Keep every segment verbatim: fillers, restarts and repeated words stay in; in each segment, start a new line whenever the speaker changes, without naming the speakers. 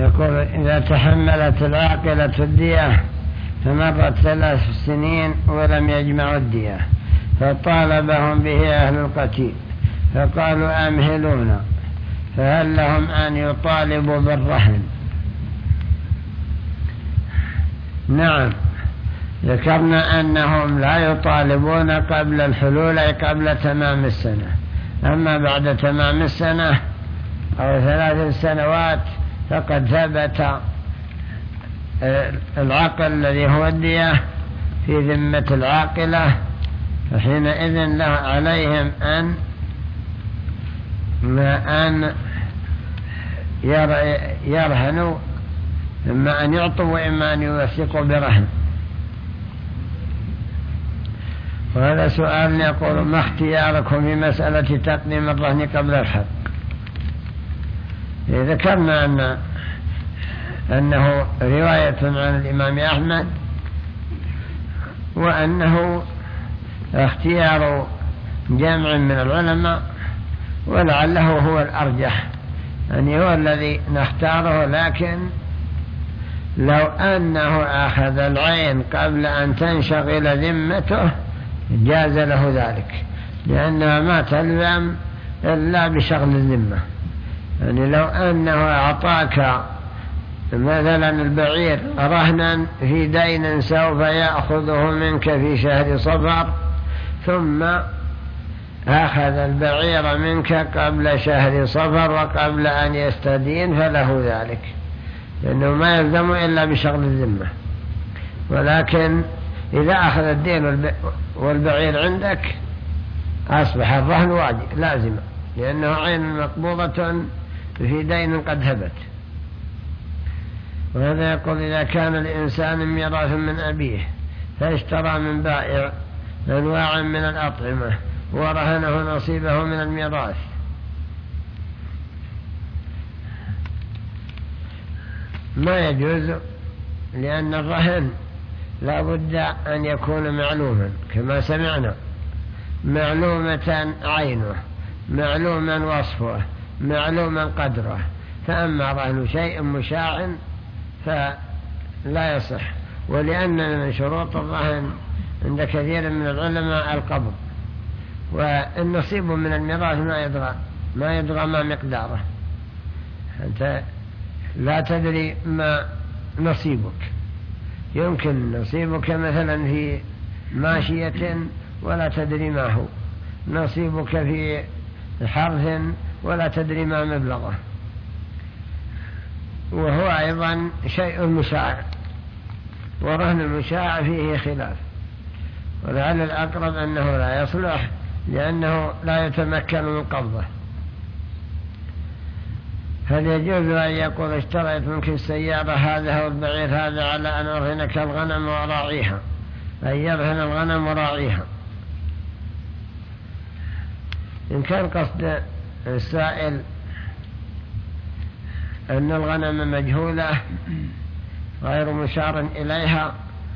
يقول إذا تحملت العاقلة الدية فمرت ثلاث سنين ولم يجمعوا الدية فطالبهم به أهل القتيل فقالوا أمهلونا، فهل لهم أن يطالبوا بالرهن؟ نعم، ذكرنا أنهم لا يطالبون قبل الحلول أي قبل تمام السنة، أما بعد تمام السنة أو ثلاث سنوات فقد ثبت العقل الذي هو الدية في ذمة العاقلة، فحينئذ له عليهم أن ما أن يرهنوا، إما أن يعطوا وإما أن يوثقوا برهن. وهذا سؤال يقول: ما اختياركم في مسألة تقديم الرهن قبل الحق؟ ذكرنا أن أنه رواية عن الإمام أحمد، وأنه اختيار جمع من العلماء، ولعله هو الأرجح، يعني هو الذي نختاره. لكن لو أنه أخذ العين قبل أن تنشغل ذمته جاز له ذلك، لأنها ما تلزم إلا بشغل الذمة. يعني لو أنه أعطاك مثلا البعير رهنا في دين سوف يأخذه منك في شهر صفر، ثم أخذ البعير منك قبل شهر صفر وقبل أن يستدين، فله ذلك، لأنه ما يلزم إلا بشغل الذمة. ولكن إذا أخذ الدين والبعير عندك أصبح الرهن واجب لازم، لأنه عين مقبوضة في دين قد هبت. وهذا يقول: إذا كان الإنسان ميراث من أبيه فاشترى من بائع أنواع من الأطعمة ورهنه نصيبه من الميراث، ما يجوز، لأن الرهن لا بد أن يكون معلوما كما سمعنا، معلومة عينه، معلوما وصفه، معلوما قدره. فأما رهن شيء مشاع فلا يصح. ولأن من شروط الرهن عند كثير من العلماء القبض، والنصيب من الميراث ما يدرى ما يدرى ما مقداره، أنت لا تدري ما نصيبك. يمكن نصيبك مثلا في ماشية ولا تدري ما هو، نصيبك في حرث ولا تدري ما مبلغه، وهو أيضا شيء مشاع، ورهن المشاع فيه خلاف. ولعل الأقرب أنه لا يصلح، لأنه لا يتمكن من قبضه. هل يجوز أن يقول: اشتريت منك السيارة هذا هو البعير هذا على أن أرهنك الغنم وراعيها، أن يرهن الغنم وراعيها؟ إن كان قصد السائل أن الغنم مجهولة غير مشار إليها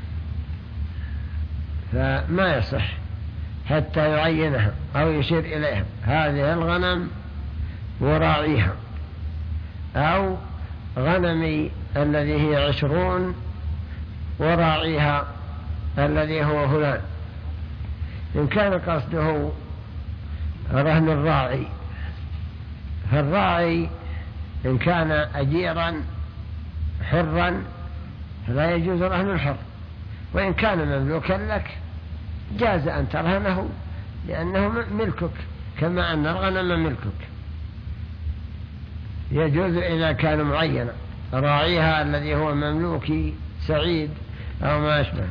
فما يصح حتى يعينها أو يشير إليها: هذه الغنم وراعيها، أو غنمي الذي هي عشرون وراعيها الذي هو فلان. إن كان قصده رهن الراعي، فالراعي إن كان أجيرا حرا فلا يجوز رهن الحر، وإن كان مملوكا لك جاز أن ترهنه، لأنه ملكك كما أن الغنم ملكك. يجوز إذا كان معينا، راعيها الذي هو مملوكي سعيد أو ما أشبه.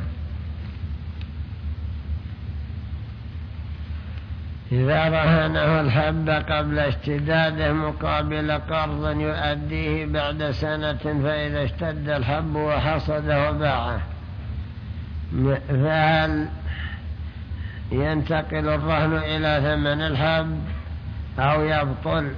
إذا رهنه الحب قبل اشتداده مقابل قرض يؤديه بعد سنة، فإذا اشتد الحب وحصده وباعه، فهل ينتقل الرهن إلى ثمن الحب أو يبطل؟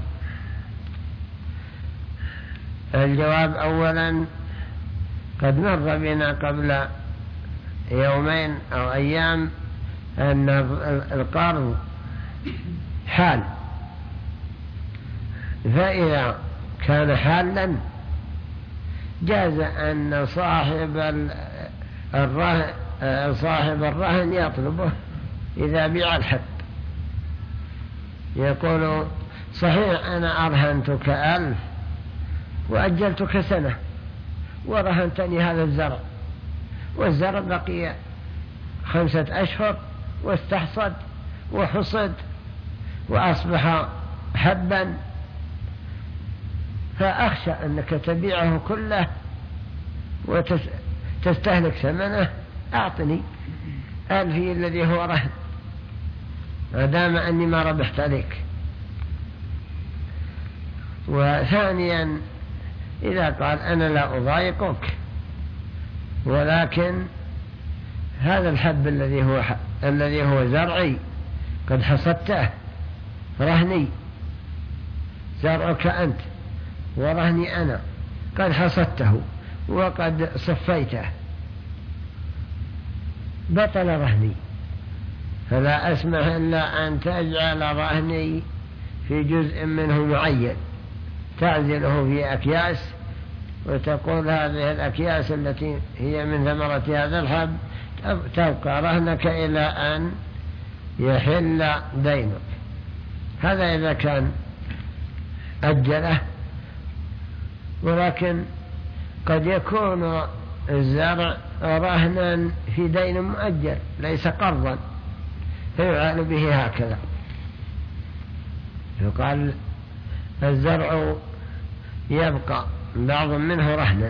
الجواب: أولا قد مر بنا قبل يومين أو أيام أن القرض حال، فإذا كان حالا جاز أن صاحب الرهن صاحب الرهن يطلبه إذا بيع الحب، يقول صحيح أنا أرهنتك ألف وأجلتك سنة ورهنتني هذا الزرع، والزرع بقي خمسة أشهر واستحصد وحصد وأصبح حبا، فأخشى أنك تبيعه كله وتستهلك ثمنه، أعطني ألفي الذي هو رهن ما دام أني ما ربحت عليك. وثانيا إذا قال أنا لا أضايقك ولكن هذا الحب الذي هو الذي هو زرعي قد حصدته رهني، زرعك أنت ورهني أنا قد حصدته وقد صفيته، بطل رهني، فلا أسمح إلا أن تجعل رهني في جزء منه معين، تعزله في أكياس وتقول هذه الأكياس التي هي من ثمرة هذا الحب تبقى رهنك إلى أن يحل دينك. هذا إذا كان أجله، ولكن قد يكون الزرع رهنا في دين مؤجل ليس قرضا، فيعال به هكذا، يقال الزرع يبقى بعض منه رهنا.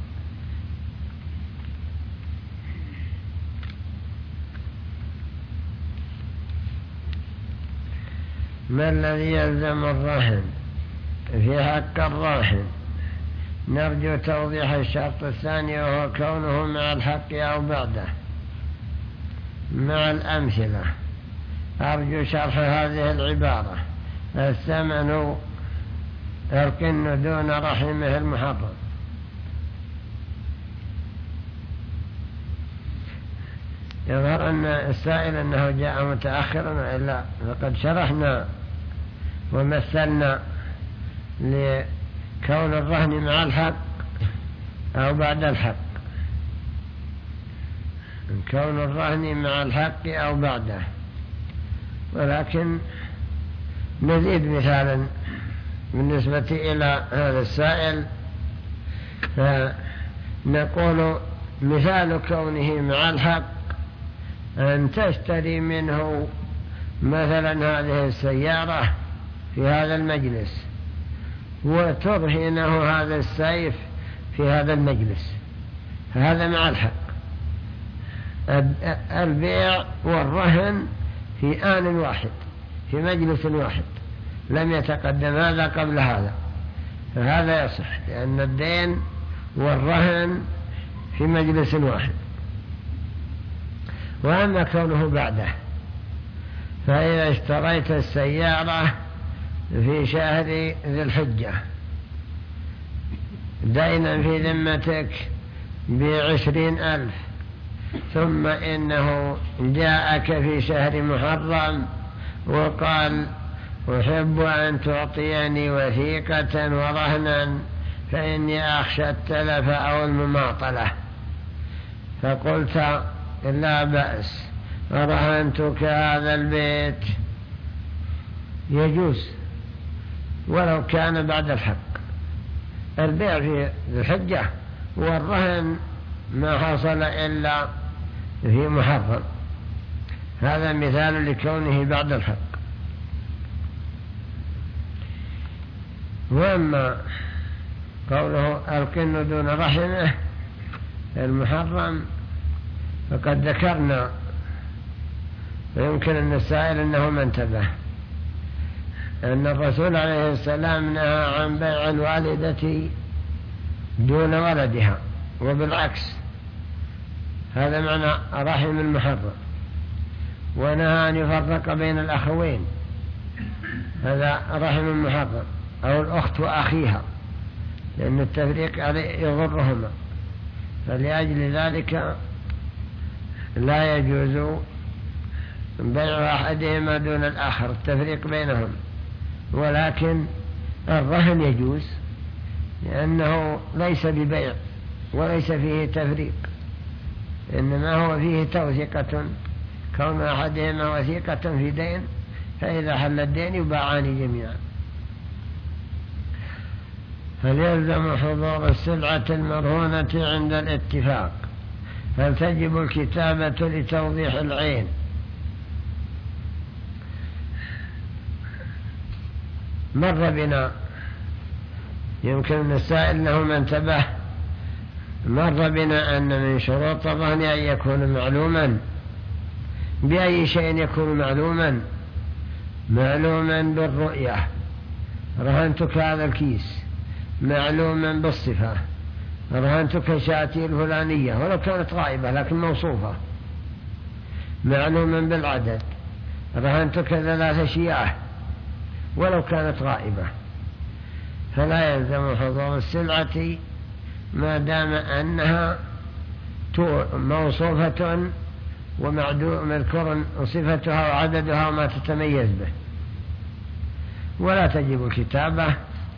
ما الذي يلزم الرهن في حق الراهن؟ نرجو توضيح الشرط الثاني وهو كونه مع الحق أو بعده مع الأمثلة. أرجو شرح هذه العبارة: الثمن القن دون رحمه المحرم. يظهر أن السائل أنه جاء متأخرا، إلا فقد شرحنا ومثلنا لكون الرهن مع الحق أو بعد الحق، كون الرهن مع الحق أو بعده، ولكن نزيد مثالا بالنسبة إلى هذا السائل، فنقول مثال كونه مع الحق أن تشتري منه مثلا هذه السيارة في هذا المجلس وترهنه هذا السيف في هذا المجلس، هذا مع الحق. البيع والرهن في آن واحد في مجلس واحد، لم يتقدم هذا قبل هذا، فهذا يصح، لأن الدين والرهن في مجلس واحد. وأما كونه بعده، فإذا اشتريت السيارة في شهر ذي الحجة دينا في ذمتك بعشرين ألف، ثم إنه جاءك في شهر محرم وقال أحب أن تعطيني وثيقة ورهنا فإني أخشى التلف أو المماطلة، فقلت لا بأس رهنتك هذا البيت، يجوز ولو كان بعد الحق. البيع في الحجة والرهن ما حصل إلا في محرم، هذا مثال لكونه بعد الحق. وأما قوله القن دون رحمه المحرم فقد ذكرنا، ويمكن أن السائل أنه ما انتبه، أن الرسول عليه السلام نهى عن بيع الوالدة دون ولدها، وبالعكس هذا معنى رحم المحرم، ونهى أن يفرق بين الأخوين، هذا رحم المحرم، أو الأخت وأخيها، لأن التفريق يضرهما، فلأجل ذلك لا يجوز بيع أحدهما دون الآخر، التفريق بينهم. ولكن الرهن يجوز لأنه ليس ببيع، وليس فيه تفريق، إنما هو فيه توثيقة، كون أحدهما وثيقة في دين، فإذا حل الدين يباعان جميعا. فليلزم حضور السلعة المرهونة عند الاتفاق، فلتجب الكتابة لتوضيح العين. مر بنا، يمكن السائل له من انتبه، مر بنا أن من شروط الرهن أن يكون معلوما. بأي شيء يكون معلوما؟ معلوما بالرؤية، رهنتك هذا الكيس، معلوما بالصفة، رهنتك شاتي الفلانية ولو كانت غائبة لكن موصوفة، معلوما بالعدد، رهنتك ثلاث شياه ولو كانت غائبة. فلا يلزم حضور السلعة ما دام أنها موصوفة ومذكور صفتها وعددها وما تتميز به. ولا تجب الكتابة،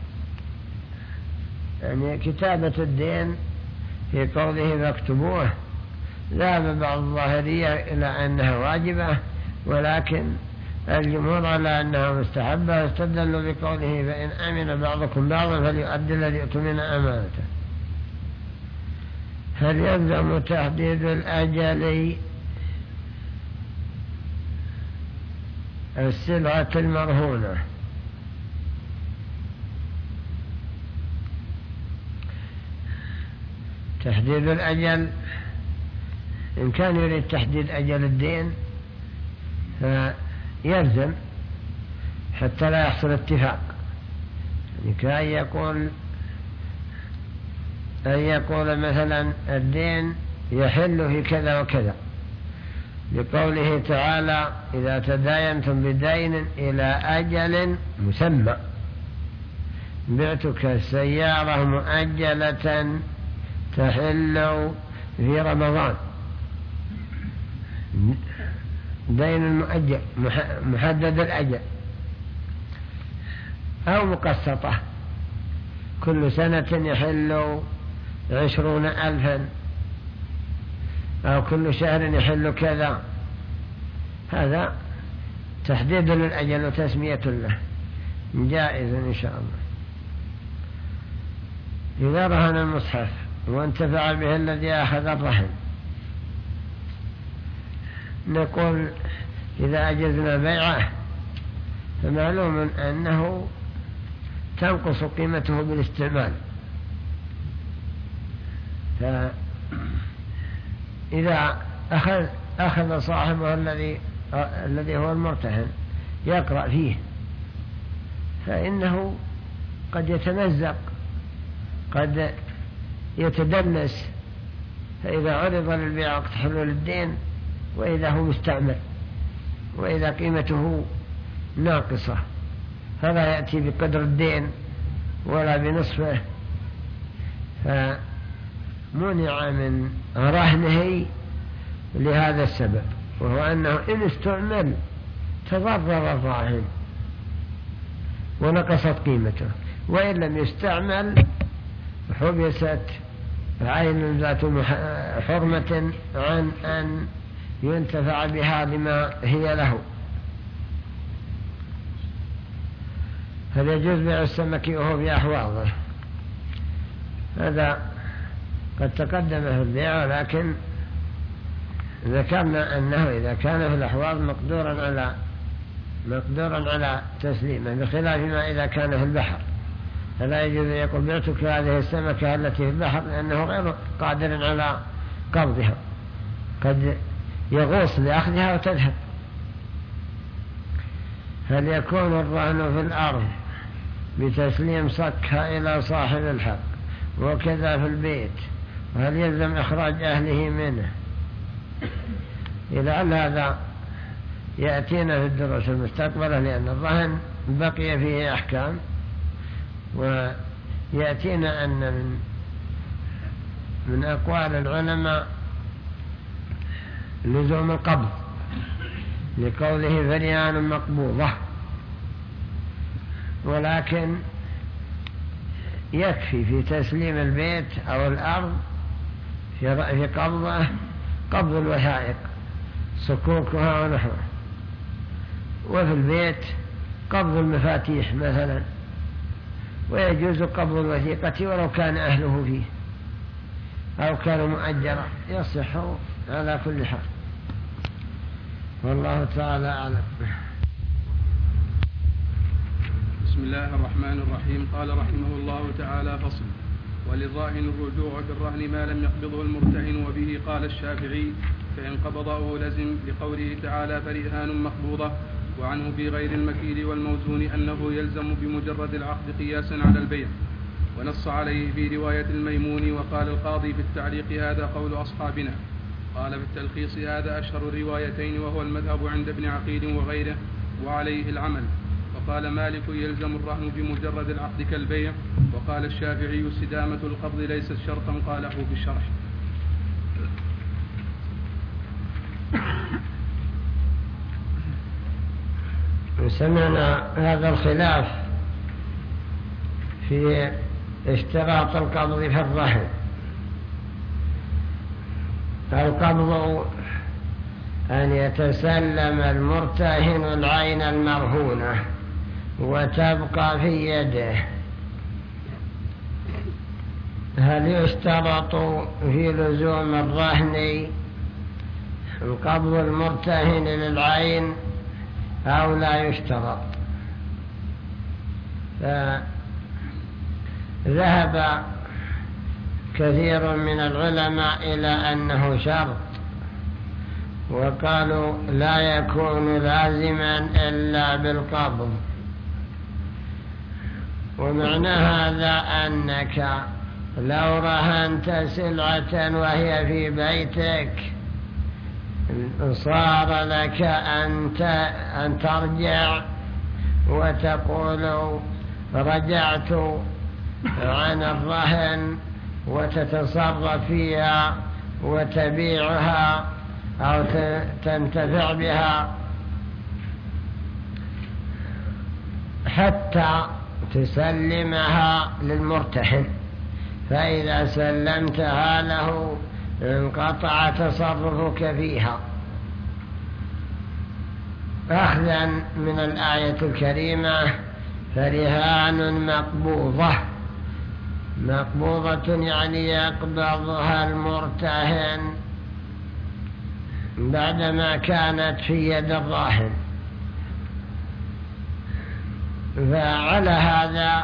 يعني كتابة الدين في قوله فاكتبوه، ذهب بعض الظاهرية إلى أنها واجبة، ولكن الجمهور على أنها مستحبة، استدلوا بقوله فإن أمن بعضكم بعضا فليؤدي الذي اؤتمن أمانته. هل يلزم تحديد الأجل السلعة المرهونة؟ تحديد الأجل، إن كان يريد تحديد أجل الدين فيلزم حتى لا يحصل اتفاق، يعني كأن يقول أن يقول مثلا الدين يحل في كذا وكذا، لقوله تعالى إذا تداينتم بدين إلى أجل مسمى، بعتك السيارة مؤجلة تحل في رمضان، دين مؤجل محدد الأجل، أو مقسطة كل سنة يحل عشرون ألفا، أو كل شهر يحل كذا، هذا تحديد للأجل وتسمية له جائز إن شاء الله. إذا رهن المصحف وانتفع به الذي أخذ الرهن، نقول إذا أجزنا بيعه فمعلوم أنه تنقص قيمته بالاستعمال، فإذا أخذ, أخذ صاحبه الذي الذي هو المرتهن يقرأ فيه فإنه قد يتمزق، قد يتدنس، فإذا عرض للبيع وقت حلول الدين وإذا هو مستعمل وإذا قيمته ناقصة فلا يأتي بقدر الدين ولا بنصفه، فمنع من رهنه لهذا السبب، وهو أنه إن استعمل تضرر الراهن ونقصت قيمته، وإن لم يستعمل حبست عين ذات حرمة عن أن ينتفع بها لما هي له. هل يجوز بيع السمك وهو في أحواضه؟ هذا قد تقدم في البيع، ولكن ذكرنا أنه إذا كان في الأحواض مقدورا على مقدورا على تسليمه، بخلاف ما إذا كان في البحر، فلا يجوز يقول بعتك هذه السمكة التي في البحر، لأنه غير قادر على قبضها، قد يغوص لأخذها وتذهب. هل يكون الرهن في الأرض بتسليم صكها إلى صاحب الحق وكذا في البيت، وهل يلزم إخراج أهله منه؟ إلى أن هذا يأتينا في الدروس المستقبلة، لأن الرهن بقي فيه أحكام، ويأتينا أن من, من أقوال العلماء لزوم القبض، لقوله فريان مقبوضة، ولكن يكفي في تسليم البيت أو الأرض في قبضه قبض الوثائق صكوكها ونحوه، وفي البيت قبض المفاتيح مثلا، ويجوز قبض الوثيقة ولو كان أهله فيه أو كان مؤجرا، يصح على كل حال، والله تعالى أعلم.
بسم الله الرحمن الرحيم. قال رحمه الله تعالى: فصل: وللراهن الرجوع بالرهن ما لم يقبضه المرتهن، وبه قال الشافعي: فإن قبضه لزم، لقوله تعالى: فرهان مقبوضة. وعنه في غير المكيل والموزون أنه يلزم بمجرد العقد قياسا على البيع، ونص عليه في رواية الميمون. وقال القاضي في التعليق: هذا قول أصحابنا. قال في التلخيص: هذا أشهر الروايتين، وهو المذهب عند ابن عقيل وغيره، وعليه العمل. وقال مالك: يلزم الرهن بمجرد العقد كالبيع. وقال الشافعي: استدامة القبض ليست شرطا، قاله بالشرح.
سمعنا هذا الخلاف في اشتراط القبض في الرهن. القبض أن يتسلم المرتهن العين المرهونة وتبقى في يده. هل يشترط في لزوم الرهن قبض المرتهن للعين أو لا يشترط؟ فذهب كثير من العلماء إلى أنه شرط، وقالوا لا يكون لازما إلا بالقبض. ومعنى هذا أنك لو رهنت سلعة وهي في بيتك صار لك أن ترجع وتقول رجعت عن الرهن وتتصرف فيها وتبيعها أو تنتفع بها حتى تسلمها للمرتهن، فإذا سلمتها له انقطع تصرفك فيها، أخذا من الآية الكريمة: فرهان مقبوضة. مقبوضة يعني يقبضها المرتهن بعدما كانت في يد الراهن. فعلى هذا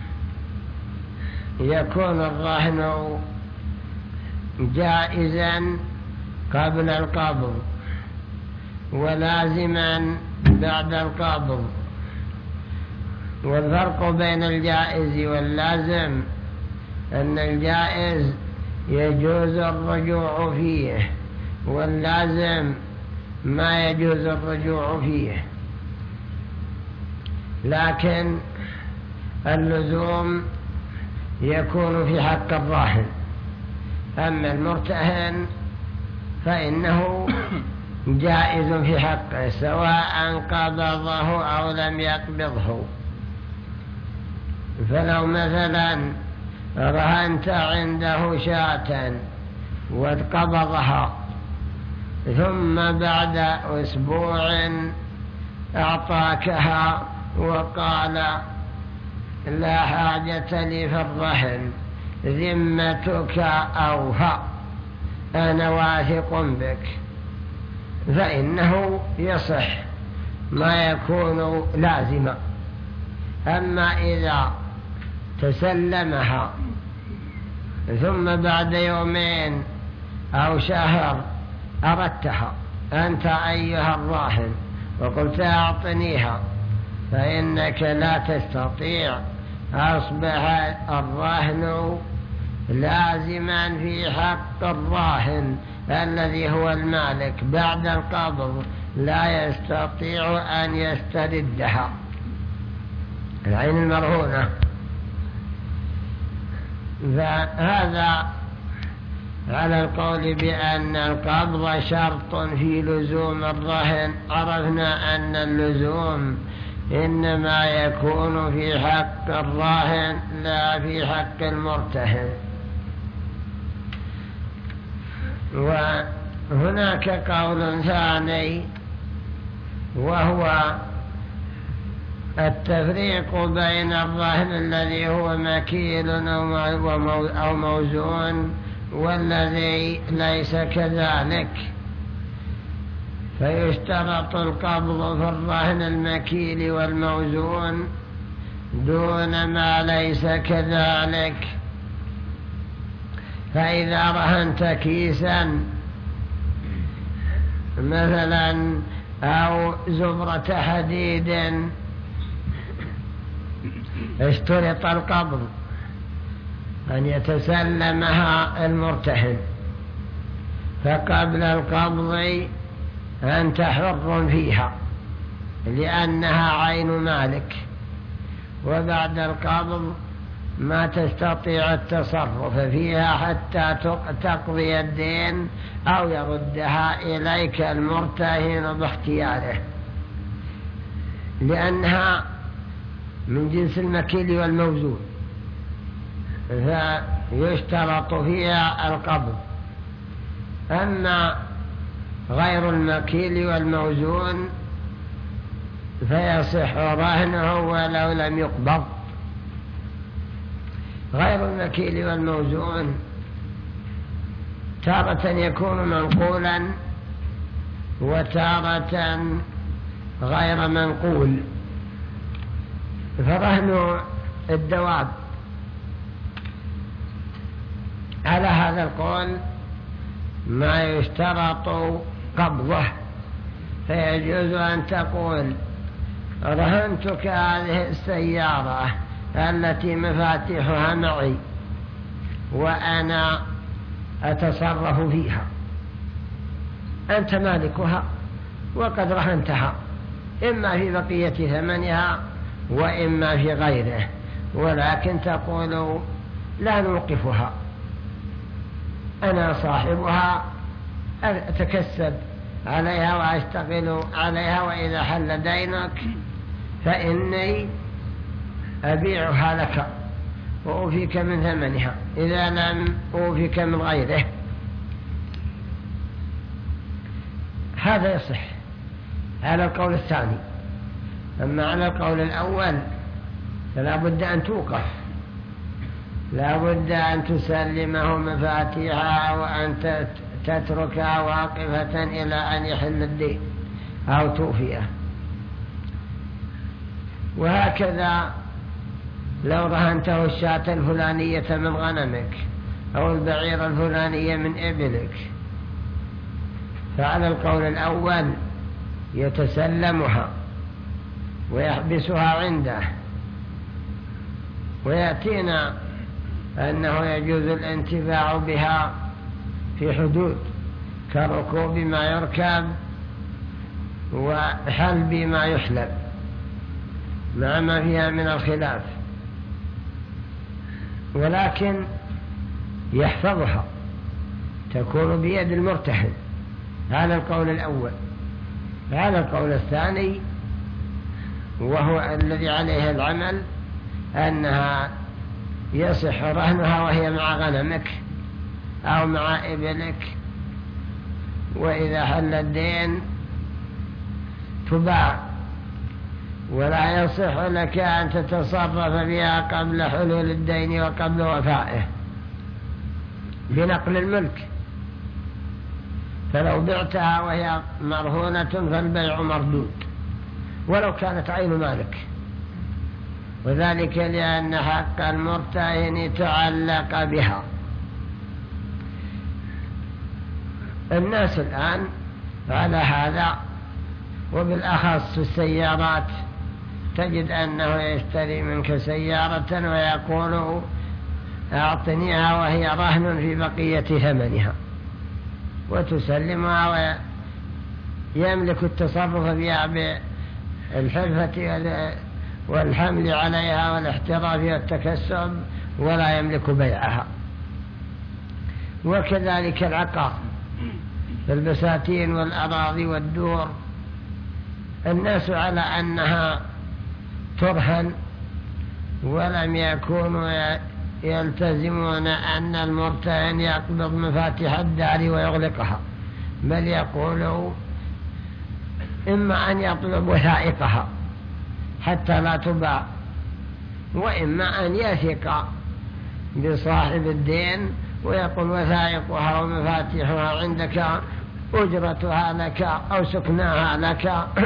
يكون الرهن جائزا قبل القبض ولازما بعد القبض. والفرق بين الجائز واللازم أن الجائز يجوز الرجوع فيه، واللازم ما يجوز الرجوع فيه. لكن اللزوم يكون في حق الراهن، أما المرتهن فإنه جائز في حقه سواء قبضه أو لم يقبضه. فلو مثلا رهنت عنده شاة وقبضها ثم بعد أسبوع أعطاكها وقال: لا حاجة لي في الرهن، ذمتك أوفى، أنا واثق بك، فإنه يصح ما يكون لازما. أما إذا تسلمها ثم بعد يومين أو شهر أردتها أنت أيها الراهن وقلت أعطنيها، فإنك لا تستطيع، أصبح الرهن لازما في حق الراهن الذي هو المالك بعد القبض، لا يستطيع أن يستردها، العين المرهونة. فهذا على القول بأن القبض شرط في لزوم الرهن. عرفنا أن اللزوم إنما يكون في حق الراهن لا في حق المرتهن. وهناك قول ثاني وهو التفريق بين الرهن الذي هو مكيل أو موزون والذي ليس كذلك، فيشترط القبض في الرهن المكيل والموزون دون ما ليس كذلك. فإذا رهنت كيسا مثلا أو زبرة حديد اشترط القبض أن يتسلمها المرتهن، فقبل القبض أنت حر فيها لأنها عين مالك، وبعد القبض ما تستطيع التصرف فيها حتى تقضي الدين أو يردها إليك المرتهن باختياره، لأنها من جنس المكيل والموزون، فيشترط فيها القبض. أما غير المكيل والموزون فيصح رهنه ولو لم يقبض. غير المكيل والموزون تارة يكون منقولا وتارة غير منقول. فرهن الدواب على هذا القول ما يشترط قبضه، فيجوز أن تقول رهنتك هذه السيارة التي مفاتيحها معي وأنا أتصرف فيها، أنت مالكها وقد رهنتها إما في بقية ثمنها وإما في غيره، ولكن تقول لا نوقفها، أنا صاحبها أتكسب عليها وأشتغل عليها، وإذا حل دينك فإني أبيعها لك وأوفيك من ثمنها إذا لم أوفيك من غيره. هذا يصح على القول الثاني. أما على القول الأول فلا بد أن توقف، لا بد أن تسلمه مفاتيحها وأن تتركها واقفة إلى أن يحل الدين أو توفيه. وهكذا لو رهنته الشاة الفلانية من غنمك أو البعير الفلانية من إبلك، فعلى القول الأول يتسلمها ويحبسها عنده، ويأتينا أنه يجوز الانتفاع بها في حدود كركوب ما يركب وحلب ما يحلب مع ما فيها من الخلاف، ولكن يحفظها تكون بيد المرتهن. هذا القول الأول. هذا القول الثاني وهو الذي عليه العمل أنها يصح رهنها وهي مع غنمك أو مع إبلك، وإذا حل الدين تباع، ولا يصح لك أن تتصرف بها قبل حلول الدين وقبل وفائه بنقل الملك. فلو بعتها وهي مرهونة فالبيع مردود ولو كانت عين مالك، وذلك لأن حق المرتهن تعلق بها. الناس الآن على هذا، وبالأخص السيارات، تجد أنه يشتري منك سيارة ويقول أعطنيها وهي رهن في بقية ثمنها، وتسلمها ويملك التصرف بها بالحلفة والحمل عليها والاحتراف والتكسب، ولا يملك بيعها. وكذلك العقار، البساتين والأراضي والدور، الناس على أنها ترهن ولم يكونوا يلتزمون أن المرتهن يقبض مفاتيح الدار ويغلقها، بل يقولوا إما أن يطلب وثائقها حتى لا تباع، وإما أن يثق بصاحب الدين ويقول وثائقها ومفاتيحها عندك، أجرتها لك أو سكناها لك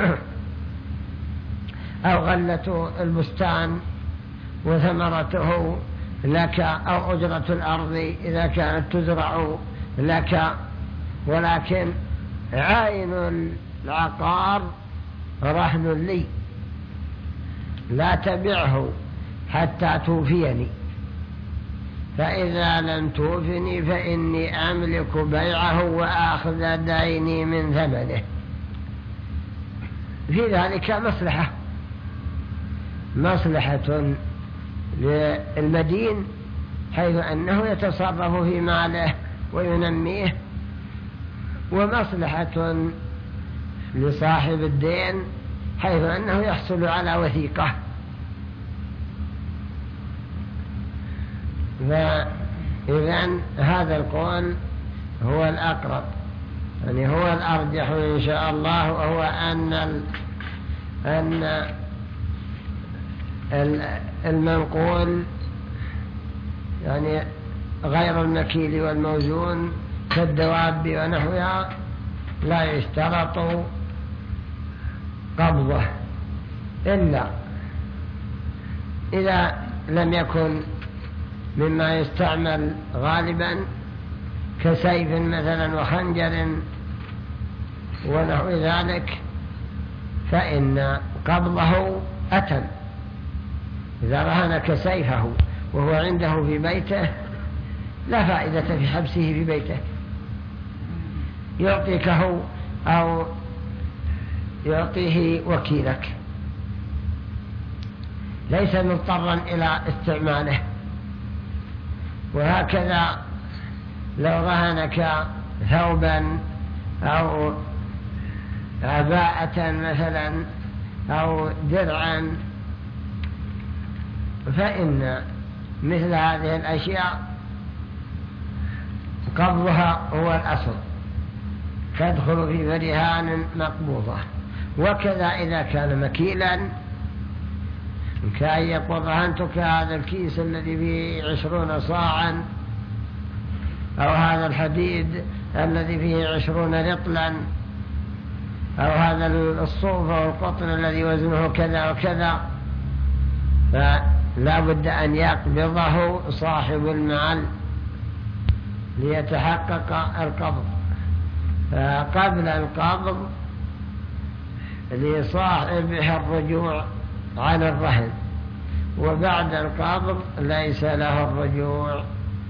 أو غلة البستان وثمرته لك أو أجرة الأرض إذا كانت تزرع لك، ولكن عين العقار رهن لي لا تبعه حتى توفيني، فإذا لم توفني فإني أملك بيعه وآخذ ديني من ثمنه. في ذلك مصلحة مصلحة للمدين حيث أنه يتصرف في ماله وينميه، ومصلحة لصاحب الدين حيث أنه يحصل على وثيقة. فإذن هذا القول هو الأقرب، يعني هو الأرجح إن شاء الله، وهو أن أن المنقول يعني غير المكيل والموزون كالدواب ونحوها لا يشترط قبضه إلا إذا لم يكن مما يستعمل غالبا كسيف مثلا وخنجر ونحو ذلك، فإن قبضه أتم. إذا رهنك سيفه وهو عنده في بيته لا فائدة في حبسه في بيته، يعطيكه أو يعطيه وكيلك، ليس مضطرا إلى استعماله. وهكذا لو رهنك ثوبا أو عباءة مثلا أو درعا، فإن مثل هذه الأشياء قبضها هو الأصل، تدخل في رهان مقبوضة. وكذا إذا كان مكيلا كأن يقول رهنتك هذا الكيس الذي فيه عشرون صاعا، أو هذا الحديد الذي فيه عشرون رطلا، أو هذا الصوف أو القطن الذي وزنه كذا وكذا، فلا بد أن يقبضه صاحب المال ليتحقق القبض. فقبل القبض لصاحبه الرجوع عن الرهن، وبعد القبض ليس له الرجوع.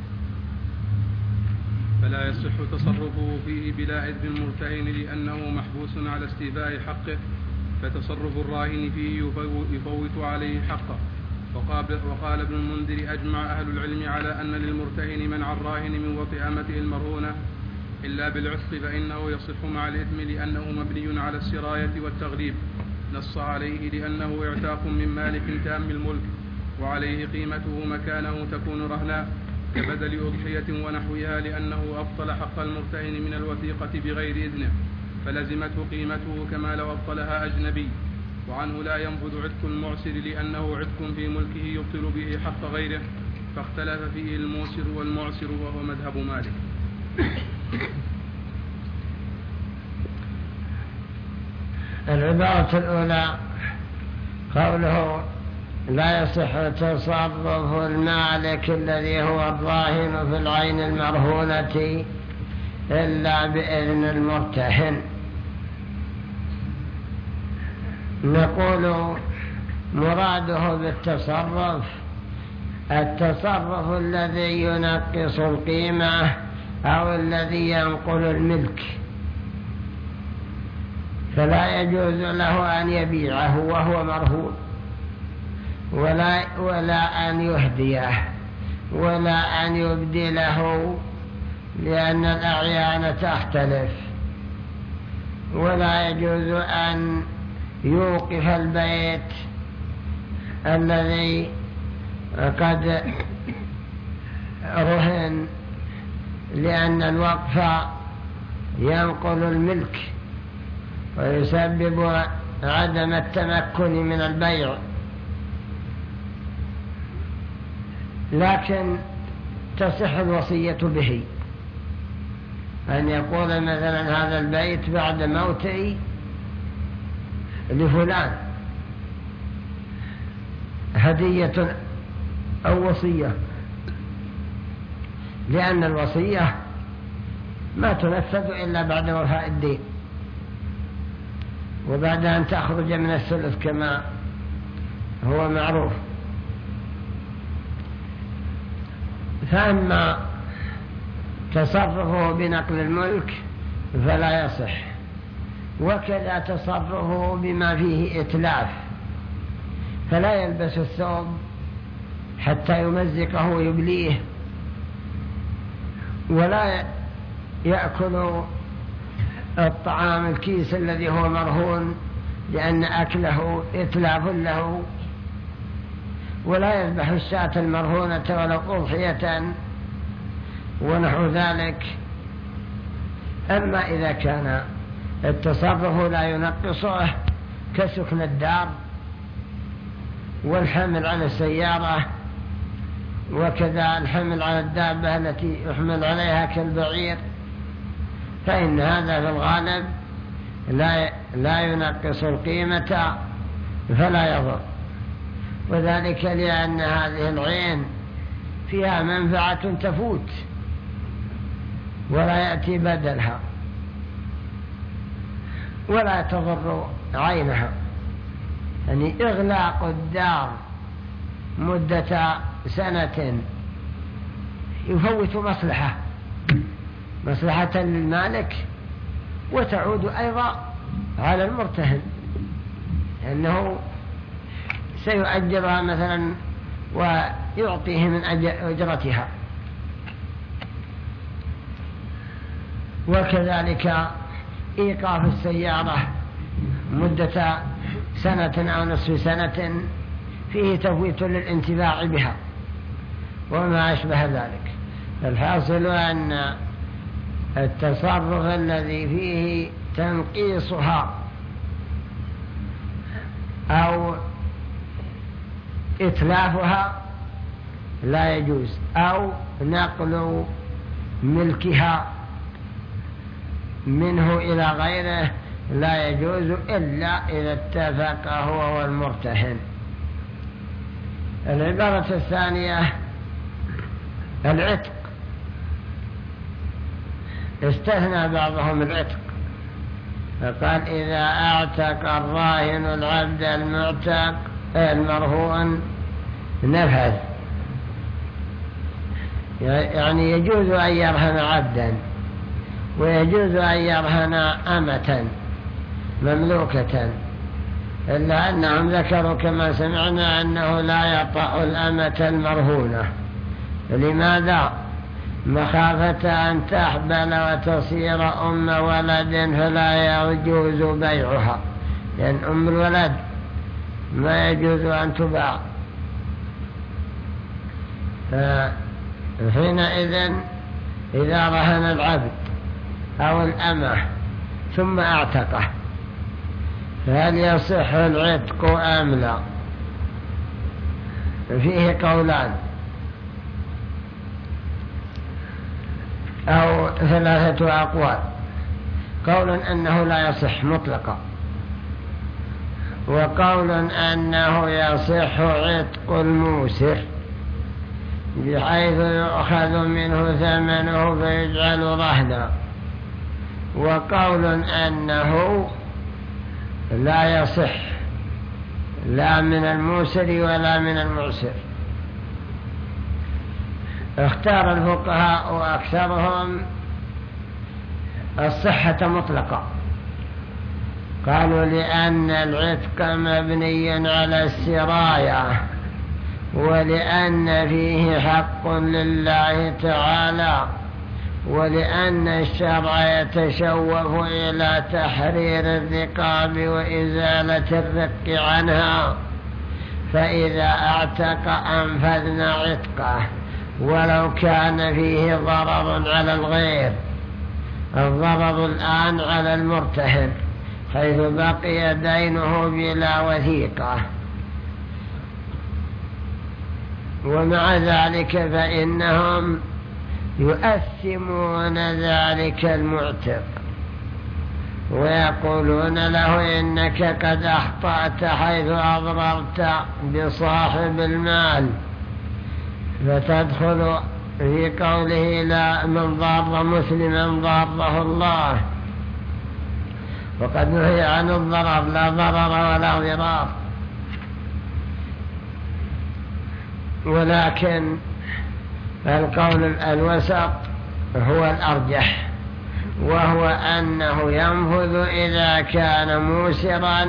فلا يصح تصرفه فيه بلا إذن المرتهن لأنه محبوس على استيفاء حقه، فتصرف الراهن فيه يفوت عليه حقه. وقال ابن المنذر أجمع أهل العلم على أن للمرتهن منع الراهن من وطئ أمته المرهونة إلا بالعتق، فإنه يصح مع الإثم لأنه مبني على السراية والتغليب، نص عليه لأنه اعتاق من مالك تام الملك، وعليه قيمته مكانه تكون رهنا كبدل أضحية ونحوها، لأنه أبطل حق المرتهن من الوثيقة بغير إذنه، فلزمته قيمته كما لو أبطلها أجنبي. وعنه لا ينفذ عتق المعسر لأنه عتق في ملكه يبطل به حق غيره، فاختلف فيه الموسر والمعسر، وهو مذهب مالك.
العبارة الأولى قوله لا يصح تصرف المالك الذي هو الراهن في العين المرهونة إلا بإذن المرتهن. نقول مراده بالتصرف التصرف الذي ينقص القيمة أو الذي ينقل الملك، فلا يجوز له أن يبيعه وهو مرهون، ولا, ولا أن يهديه، ولا أن يبدله، لأن الأعيان تختلف، ولا يجوز أن يوقف البيت الذي قد رهن، لأن الوقف ينقل الملك ويسبب عدم التمكن من البيع. لكن تصح الوصية به، أن يقول مثلا هذا البيت بعد موتي لفلان هدية أو وصية، لأن الوصية ما تنفذ إلا بعد وفاء الدين وبعد أن تخرج من الثلث كما هو معروف. فأما تصرفه بنقل الملك فلا يصح، وكذا تصرفه بما فيه إتلاف، فلا يلبس الثوب حتى يمزقه ويبليه، ولا يأكل الطعام الكيس الذي هو مرهون لأن أكله إتلاف له، ولا يذبح الشاة المرهونة ولو أضحية ونحو ذلك. أما إذا كان التصرف لا ينقصه كسكن الدار والحمل على السيارة، وكذا الحمل على الدابة التي يحمل عليها كالبعير، فإن هذا في الغالب لا لا ينقص القيمة فلا يضر، وذلك لأن هذه العين فيها منفعة تفوت ولا يأتي بدلها ولا تضر عينها. يعني إغلاق الدار مدة سنة يفوت مصلحة مصلحة للمالك، وتعود أيضا على المرتهن، لأنه سيؤجرها مثلا ويعطيه من أجرتها. وكذلك إيقاف السيارة مدة سنة أو نصف سنة فيه تفويت للانتفاع بها وما أشبه ذلك. الحاصل أن التصرف الذي فيه تنقيصها أو إتلافها لا يجوز، أو نقل ملكها منه إلى غيره لا يجوز إلا إذا اتفق هو والمرتهن. العبارة الثانية العتق، استثنى بعضهم العتق فقال إذا اعتق الراهن العبد المعتق المرهون نفذ، يعني يجوز أن يرهن عبدا ويجوز أن يرهن أمة مملوكة، إلا أنهم ذكروا كما سمعنا أنه لا يطأ الأمة المرهونة. لماذا؟ مخافة أن تحبل وتصير أم ولد فلا يجوز بيعها، لأن أم الولد ما يجوز أن تباع. فحينئذ إذا رهن العبد أو الأمة ثم اعتقه فهل يصح العتق أم لا؟ فيه قولان أو ثلاثة أقوال. قول أنه لا يصح مطلقا، وقول أنه يصح عتق الموسر بحيث يؤخذ منه ثمنه فيجعل رهنا، وقول أنه لا يصح لا من الموسر ولا من المعسر. اختار الفقهاء وأكثرهم الصحة مطلقة، قالوا لأن العتق مبني على السراية، ولأن فيه حق لله تعالى، ولأن الشرع يتشوف إلى تحرير الرقاب وإزالة الرق عنها، فإذا اعتق أنفذنا عتقه ولو كان فيه ضرر على الغير. الضرر الآن على المرتهن حيث بقي دينه بلا وثيقة، ومع ذلك فإنهم يؤثمون ذلك المعتق ويقولون له إنك قد أخطأت حيث أضررت بصاحب المال، فتدخل في قوله لا من ضار مسلما ضاره الله، وقد نهي عن الضرر، لا ضرر ولا ضرار. ولكن القول الوسط هو الأرجح، وهو أنه ينفذ إذا كان موسرا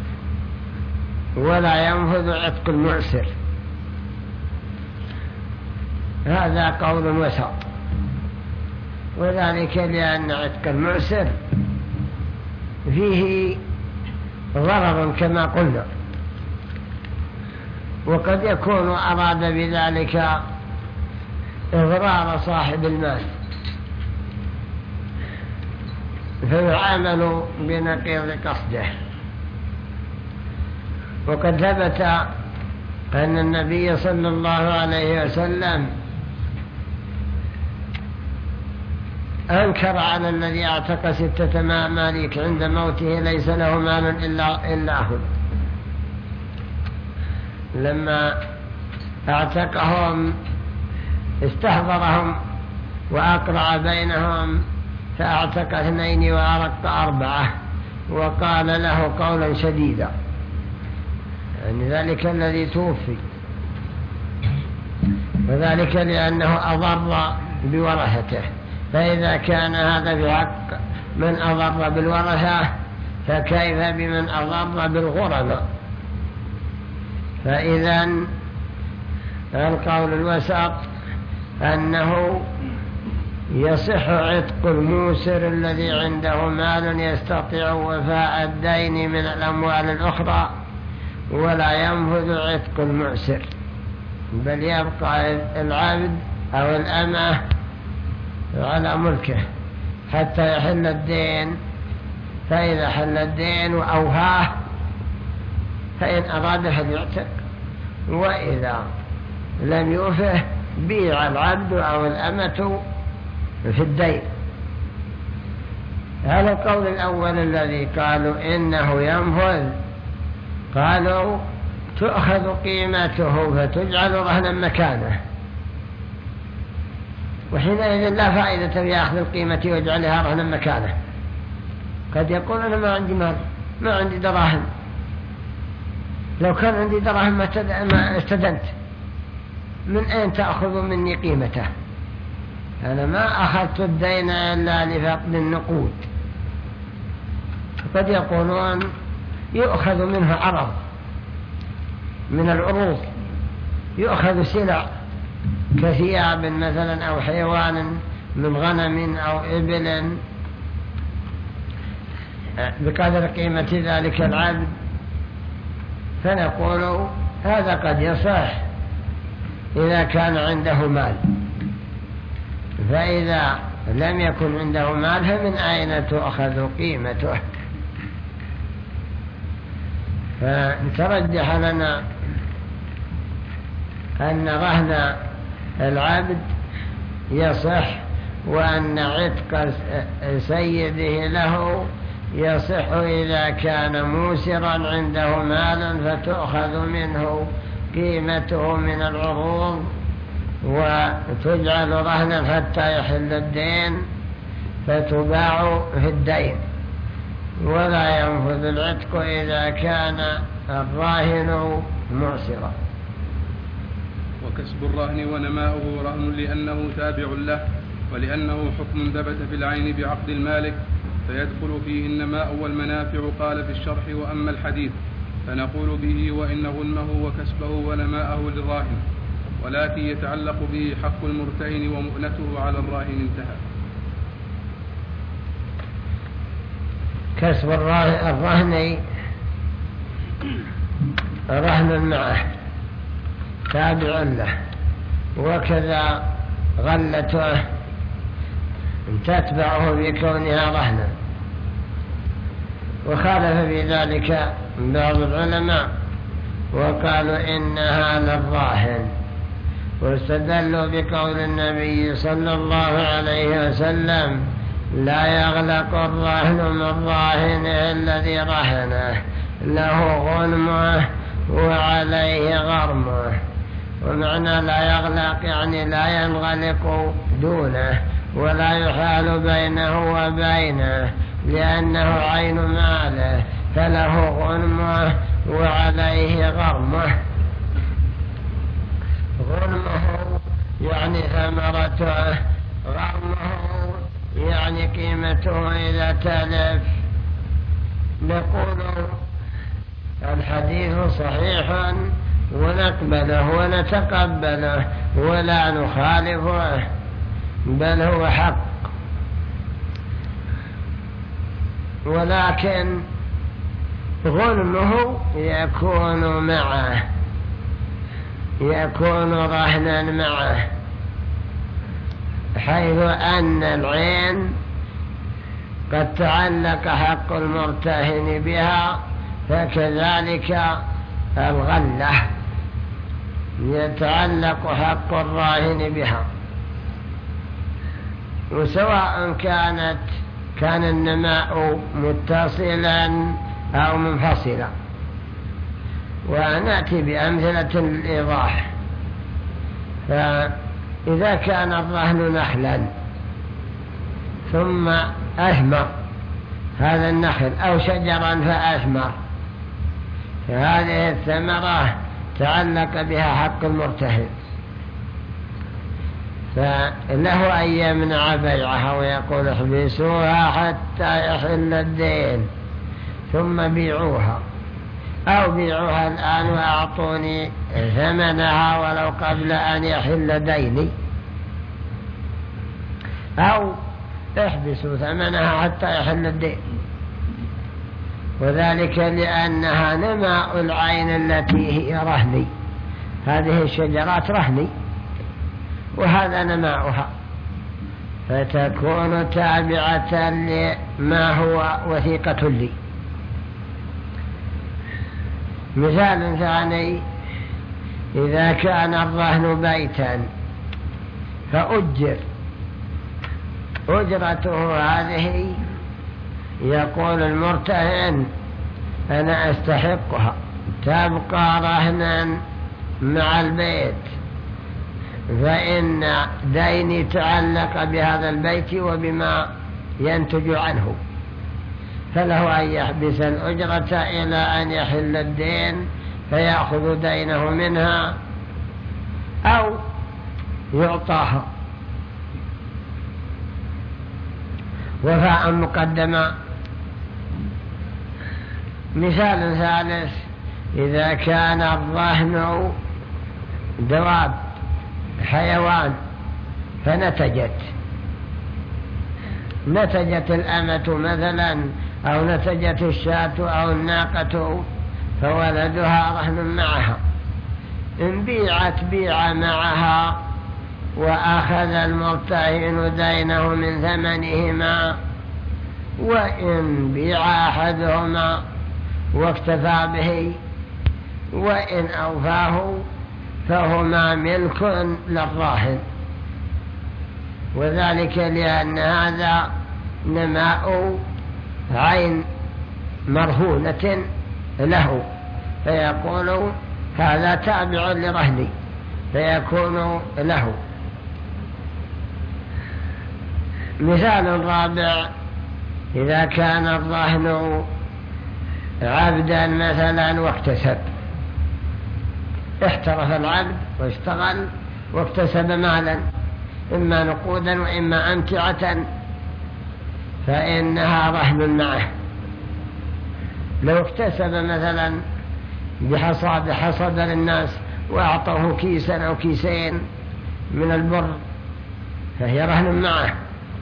ولا ينفذ عتق المعسر. هذا قول وسط، وذلك لأن عتق المعسر فيه ضرر كما قلنا، وقد يكون أراد بذلك إضرار صاحب المال فيعامل بنقيض قصده. وقد ثبت أن النبي صلى الله عليه وسلم أنكر على الذي اعتق ستة مماليك عند موته ليس له مال إلا, إلا أهل. لما اعتقهم استحضرهم وأقرع بينهم فاعتق اثنين وأرق أربعة، وقال له قولا شديدا، يعني ذلك الذي توفي، وذلك لأنه أضر بورثته. فإذا كان هذا في حق من أضر بالورثة فكيف بمن أضر بالغرماء؟ فإذا القول الوسط أنه يصح عتق الموسر الذي عنده مال يستطيع وفاء الدين من الأموال الأخرى، ولا ينفذ عتق المعسر، بل يبقى العبد أو الأمة على ملكه حتى يحل الدين. فإذا حل الدين وأوهاه فإن أراد فليعتق، وإذا لم يوفه بيع العبد أو الأمة في الدين. هذا القول الأول الذي قالوا إنه ينفذ، قالوا تؤخذ قيمته فتجعل رهنا مكانه، وحينئذ لا فائدة في أخذ القيمة وجعلها رهنا مكانه. قد يقول أنا ما عندي مال، ما عندي دراهم، لو كان عندي دراهم ما استدنت، من أين تأخذ مني قيمته؟ أنا ما أخذت الدين إلا لفقد النقود. قد يقولون يؤخذ منه عرض من العروض، يؤخذ سلع كثياب مثلا أو حيوان من غنم أو إبل بقدر قيمة ذلك العبد، فنقول هذا قد يصح إذا كان عنده مال. فإذا لم يكن عنده مال فمن أين تؤخذ قيمته؟ فترجح لنا أن رهن العبد يصح، وأن عتق سيده له يصح إذا كان موسرا عنده مال فتؤخذ منه قيمته من العروض وتجعل رهنا حتى يحل الدين فتباع في الدين. ولا ينفذ العتق إذا كان الراهن معسرا.
وكسب الرهن ونماؤه رهن لأنه تابع له، ولأنه حكم ثبت في العين بعقد المالك، فيدخل فيه النماء والمنافع. قال في الشرح وأما الحديث فنقول به وإن غنمه وكسبه ونماءه للراهن، ولكن يتعلق به حق المرتهن ومؤنته على الراهن. انتهى.
كسب الرهن رهن معه تابع له، وكذا غلته تتبعه بكونها رهنا. وخالف في ذلك بعض العلماء وقالوا إنها للراهن، واستدلوا بقول النبي صلى الله عليه وسلم: لا يغلق الراهن من راهنه الذي رهنه، له غنمه وعليه غرمه. ومعنى لا يغلق يعني لا ينغلق دونه ولا يحال بينه وبينه، لأنه عين ماله، فله غنمه وعليه غرمه. غنمه يعني ثمرته، غرمه يعني قيمته إذا تلف. نقول الحديث صحيح ونقبله ونتقبله ولا نخالفه، بل هو حق. ولكن غنمه يكون معه، يكون رهنا معه، حيث أن العين قد تعلق حق المرتهن بها، فكذلك الغلة يتعلق حق الراهن بها. وسواء كانت كان النماء متصلا أو منفصلا. ونأتي بأمثلة للإيضاح. فإذا كان الرهن نخلا ثم أثمر هذا النخل أو شجرا فأثمر، فهذه الثمرة تعلق بها حق المرتهن، فله أن يمنع بيعها ويقول: احبسوها حتى يحل الدين ثم بيعوها، أو بيعوها الآن وأعطوني ثمنها ولو قبل أن يحل ديني، أو احبسوا ثمنها حتى يحل الدين. وذلك لأنها نماء العين التي هي رهني، هذه الشجرات رهني وهذا نماؤها، فتكون تابعة لما هو وثيقة لي. مثال ثاني: إذا كان الرهن بيتا فأجر، أجرته هذه يقول المرتهن: أنا أستحقها، تبقى رهنا مع البيت، فإن ديني تعلق بهذا البيت وبما ينتج عنه، فله أن يحبس الأجرة إلى أن يحل الدين فيأخذ دينه منها أو يعطاها. وفاء مقدمة. مثال ثالث: إذا كان الرهن دواب حيوان فنتجت نتجت الأمة مثلا، أو نتجت الشاة أو الناقة، فولدها رهن معها، إن بيعت بيع معها وأخذ المرتهن دينه من ثمنهما، وإن بيع أحدهما واكتفى به وإن أوفاه فهما ملك للراهن. وذلك لأن هذا نماء عين مرهونة له، فيقول هذا تابع لرهني فيكون له. مثال رابع: إذا كان الرهن عبدا مثلا واكتسب، احترف العبد واشتغل واكتسب مالا إما نقودا وإما أمتعة، فإنها رهن معه. لو اكتسب مثلا بحصاد حصد للناس وأعطوه كيسا أو كيسين من البر فهي رهن معه،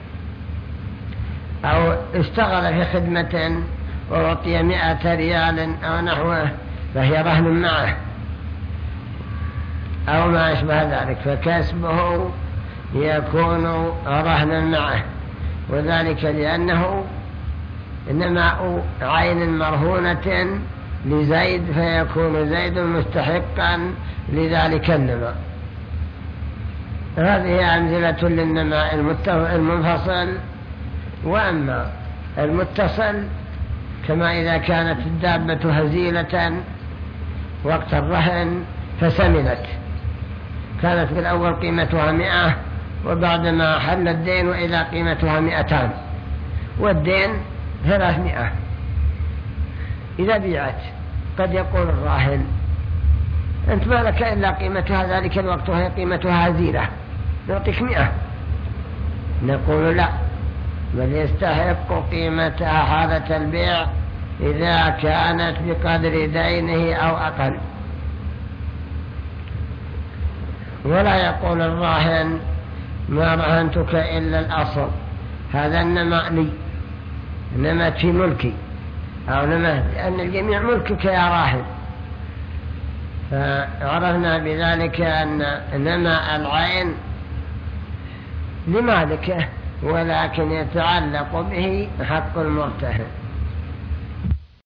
أو اشتغل في خدمة وأعطي مئة ريال أو نحوه فهي رهن معه، أو ما أشبه ذلك، فكسبه يكون رهنا معه، وذلك لأنه نماء عين مرهونة لزيد، فيكون زيد مستحقا لذلك النماء. هذه أمثلة للنماء المنفصل. وأما المتصل كما إذا كانت الدابة هزيلة وقت الرهن فسمنت، كانت بالأول قيمتها مئة، وبعدما حل الدين وإذا قيمتها مئتان والدين ثلاثمائة، إذا بيعت قد يقول الراهن أنت ما لك إلا قيمتها ذلك الوقت وهي قيمتها هزيلة، نعطيك مئة. نقول لا، بل يستحق قيمتها حالة البيع إذا كانت بقدر دينه أو أقل. ولا يقول الراهن ما رهنتك إلا الأصل، هذا النماء لي، نمت في ملكي، أو نمت لأن الجميع ملكك يا راهن. فعرفنا بذلك أن نماء العين لمالكه، ولكن يتعلق به حق المرتهن.